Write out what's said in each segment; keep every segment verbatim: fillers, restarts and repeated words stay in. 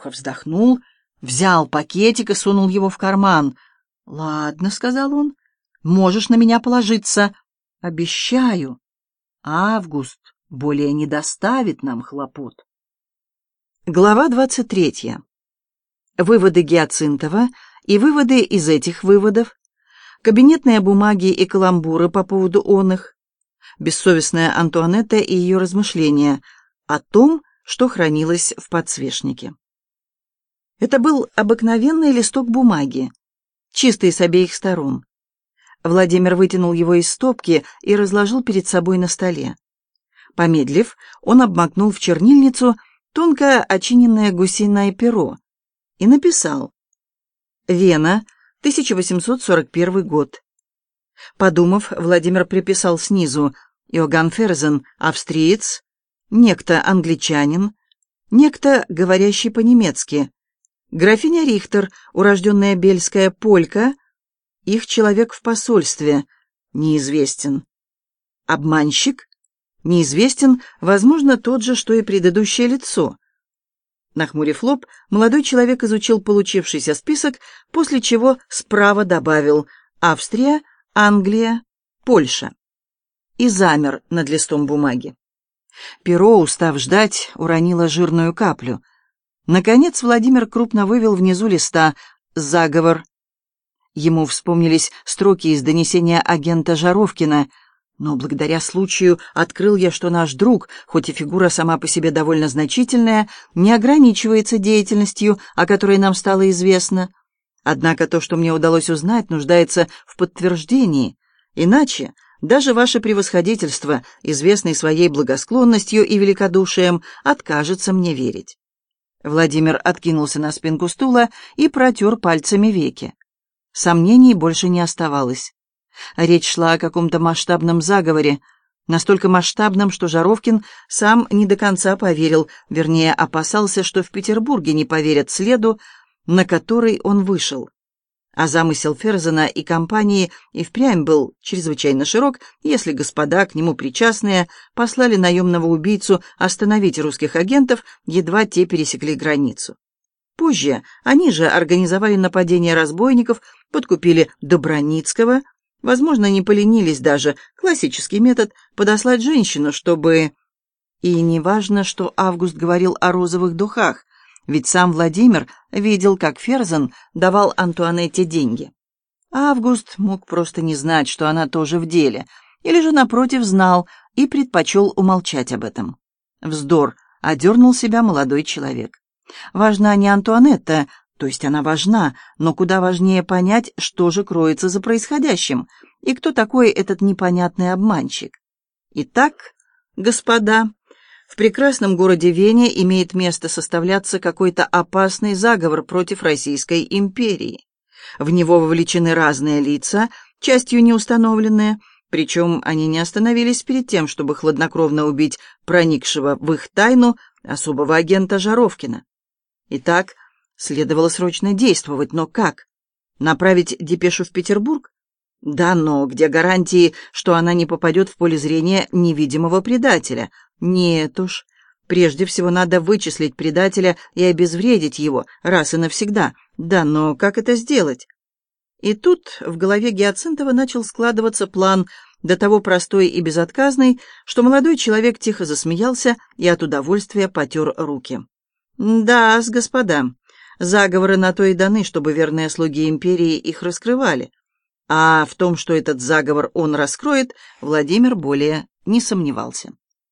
глубоко вздохнул, взял пакетик и сунул его в карман. «Ладно», — сказал он, — «можешь на меня положиться. Обещаю, Август более не доставит нам хлопот». Глава двадцать третья. Выводы Гиацинтова и выводы из этих выводов, кабинетные бумаги и каламбуры по поводу оных, бессовестная Антуанетта и ее размышления о том, что хранилось в подсвечнике. Это был обыкновенный листок бумаги, чистый с обеих сторон. Владимир вытянул его из стопки и разложил перед собой на столе. Помедлив, он обмакнул в чернильницу тонкое очиненное гусиное перо и написал: «Вена, тысяча восемьсот сорок первый год». Подумав, Владимир приписал снизу: Иоганн Ферзен, австриец, некто англичанин, некто, говорящий по-немецки, графиня Рихтер, урожденная бельская полька, их человек в посольстве, неизвестен. Обманщик? Неизвестен, возможно, тот же, что и предыдущее лицо. Нахмурив лоб, молодой человек изучил получившийся список, после чего справа добавил «Австрия, Англия, Польша» и замер над листом бумаги. Перо, устав ждать, уронило жирную каплю. Наконец Владимир крупно вывел внизу листа «Заговор». Ему вспомнились строки из донесения агента Жаровкина: «Но благодаря случаю открыл я, что наш друг, хоть и фигура сама по себе довольно значительная, не ограничивается деятельностью, о которой нам стало известно. Однако то, что мне удалось узнать, нуждается в подтверждении. Иначе даже ваше превосходительство, известный своей благосклонностью и великодушием, откажется мне верить». Владимир откинулся на спинку стула и протер пальцами веки. Сомнений больше не оставалось. Речь шла о каком-то масштабном заговоре, настолько масштабном, что Жаровкин сам не до конца поверил, вернее, опасался, что в Петербурге не поверят следу, на который он вышел. А замысел Ферзена и компании и впрямь был чрезвычайно широк, если господа, к нему причастные, послали наемного убийцу остановить русских агентов, едва те пересекли границу. Позже они же организовали нападение разбойников, подкупили Добраницкого, возможно, не поленились даже, классический метод, подослать женщину, чтобы... И неважно, что Август говорил о розовых духах, ведь сам Владимир видел, как Ферзен давал Антуанетте деньги. Август мог просто не знать, что она тоже в деле, или же, напротив, знал и предпочел умолчать об этом. Вздор, одернул себя молодой человек. Важна не Антуанетта, то есть она важна, но куда важнее понять, что же кроется за происходящим, и кто такой этот непонятный обманщик. Итак, господа, в прекрасном городе Вене имеет место составляться какой-то опасный заговор против Российской империи. В него вовлечены разные лица, частью неустановленные, причем они не остановились перед тем, чтобы хладнокровно убить проникшего в их тайну особого агента Жаровкина. Итак, следовало срочно действовать, но как? Направить депешу в Петербург? Да, но где гарантии, что она не попадет в поле зрения невидимого предателя? Нет уж. Прежде всего надо вычислить предателя и обезвредить его раз и навсегда. Да, но как это сделать? И тут в голове Гиацинтова начал складываться план, до того простой и безотказный, что молодой человек тихо засмеялся и от удовольствия потер руки. «Да-с, господа, заговоры на то и даны, чтобы верные слуги империи их раскрывали. А в том, что этот заговор он раскроет, Владимир более не сомневался».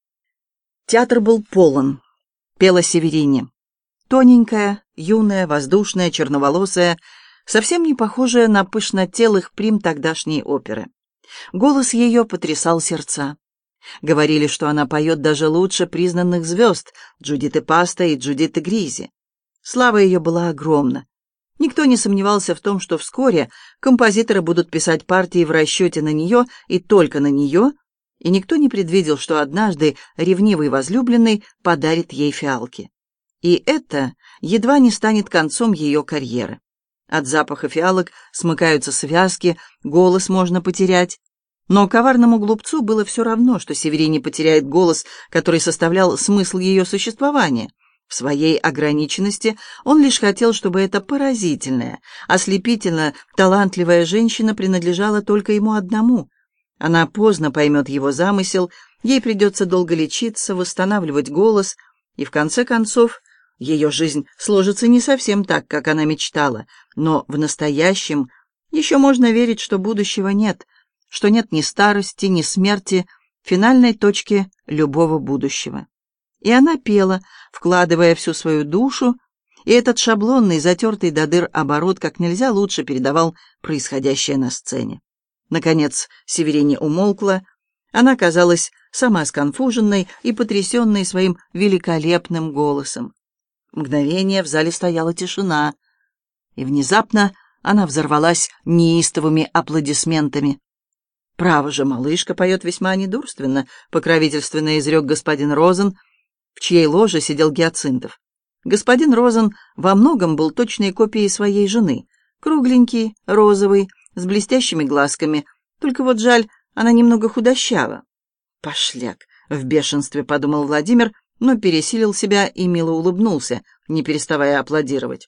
Театр был полон. Пела Северине. Тоненькая, юная, воздушная, черноволосая, совсем не похожая на пышнотелых прим тогдашней оперы. Голос ее потрясал сердца. Говорили, что она поет даже лучше признанных звезд Джудиты Паста и Джудиты Гризи. Слава ее была огромна. Никто не сомневался в том, что вскоре композиторы будут писать партии в расчете на нее и только на нее, и никто не предвидел, что однажды ревнивый возлюбленный подарит ей фиалки. И это едва не станет концом ее карьеры. От запаха фиалок смыкаются связки, голос можно потерять. Но коварному глупцу было все равно, что Северине потеряет голос, который составлял смысл ее существования. В своей ограниченности он лишь хотел, чтобы эта поразительная, ослепительно талантливая женщина принадлежала только ему одному. Она поздно поймет его замысел, ей придется долго лечиться, восстанавливать голос, и в конце концов ее жизнь сложится не совсем так, как она мечтала, но в настоящем еще можно верить, что будущего нет, что нет ни старости, ни смерти, финальной точки любого будущего. И она пела, вкладывая всю свою душу, и этот шаблонный, затертый до дыр оборот как нельзя лучше передавал происходящее на сцене. Наконец Северине умолкла, она казалась сама сконфуженной и потрясенной своим великолепным голосом. Мгновение в зале стояла тишина, и внезапно она взорвалась неистовыми аплодисментами. «Право же, малышка поет весьма недурственно», — покровительственно изрек господин Розен, в чьей ложе сидел Гиацинтов. Господин Розен во многом был точной копией своей жены, кругленький, розовый, с блестящими глазками, только вот жаль, она немного худощава. «Пошляк!» — в бешенстве подумал Владимир, но пересилил себя и мило улыбнулся, не переставая аплодировать.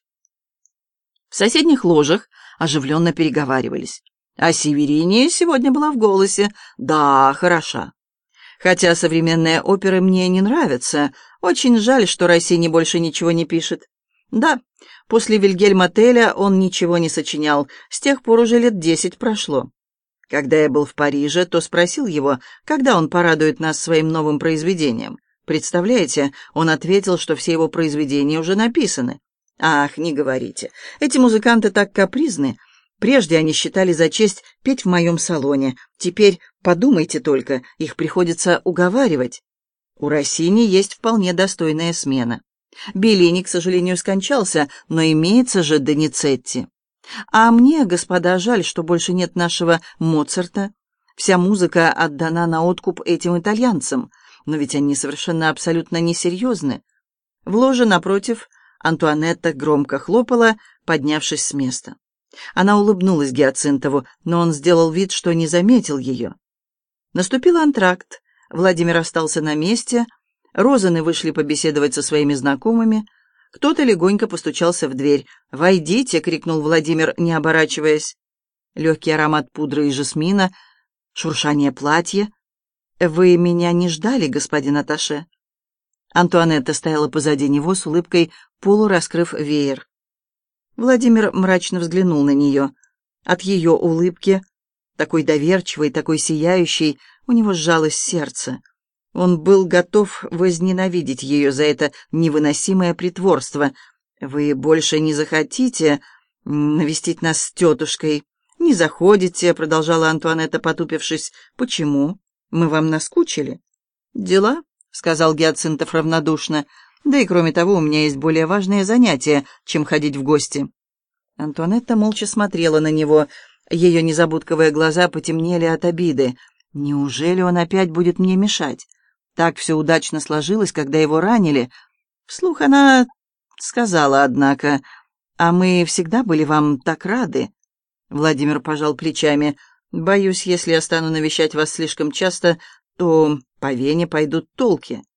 В соседних ложах оживленно переговаривались. А Северине сегодня была в голосе. «Да, хороша. Хотя современные оперы мне не нравятся. Очень жаль, что Россини больше ничего не пишет. Да, после Вильгельма Теля он ничего не сочинял. С тех пор уже лет десять прошло. Когда я был в Париже, то спросил его, когда он порадует нас своим новым произведением. Представляете, он ответил, что все его произведения уже написаны. Ах, не говорите. Эти музыканты так капризны. Прежде они считали за честь петь в моем салоне. Теперь, подумайте только, их приходится уговаривать. У Россини есть вполне достойная смена. Беллини, к сожалению, скончался, но имеется же Доницетти. А мне, господа, жаль, что больше нет нашего Моцарта. Вся музыка отдана на откуп этим итальянцам, но ведь они совершенно абсолютно несерьезны. В ложе напротив Антуанетта громко хлопала, поднявшись с места. Она улыбнулась Гиацинтову, но он сделал вид, что не заметил ее. Наступил антракт. Владимир остался на месте. Розаны вышли побеседовать со своими знакомыми. Кто-то легонько постучался в дверь. «Войдите!» — крикнул Владимир, не оборачиваясь. Легкий аромат пудры и жасмина, шуршание платья. «Вы меня не ждали, господин атташе?» Антуанетта стояла позади него с улыбкой, полураскрыв веер. Владимир мрачно взглянул на нее. От ее улыбки, такой доверчивой, такой сияющей, у него сжалось сердце. Он был готов возненавидеть ее за это невыносимое притворство. «Вы больше не захотите навестить нас с тетушкой?» «Не заходите», — продолжала Антуанетта, потупившись. «Почему? Мы вам наскучили?» «Дела», — сказал Гиацинтов равнодушно. «Да и кроме того, у меня есть более важное занятие, чем ходить в гости». Антуанетта молча смотрела на него. Ее незабудковые глаза потемнели от обиды. «Неужели он опять будет мне мешать? Так все удачно сложилось, когда его ранили». Вслух она сказала, однако, «А мы всегда были вам так рады». Владимир пожал плечами. «Боюсь, если я стану навещать вас слишком часто, то по Вене пойдут толки».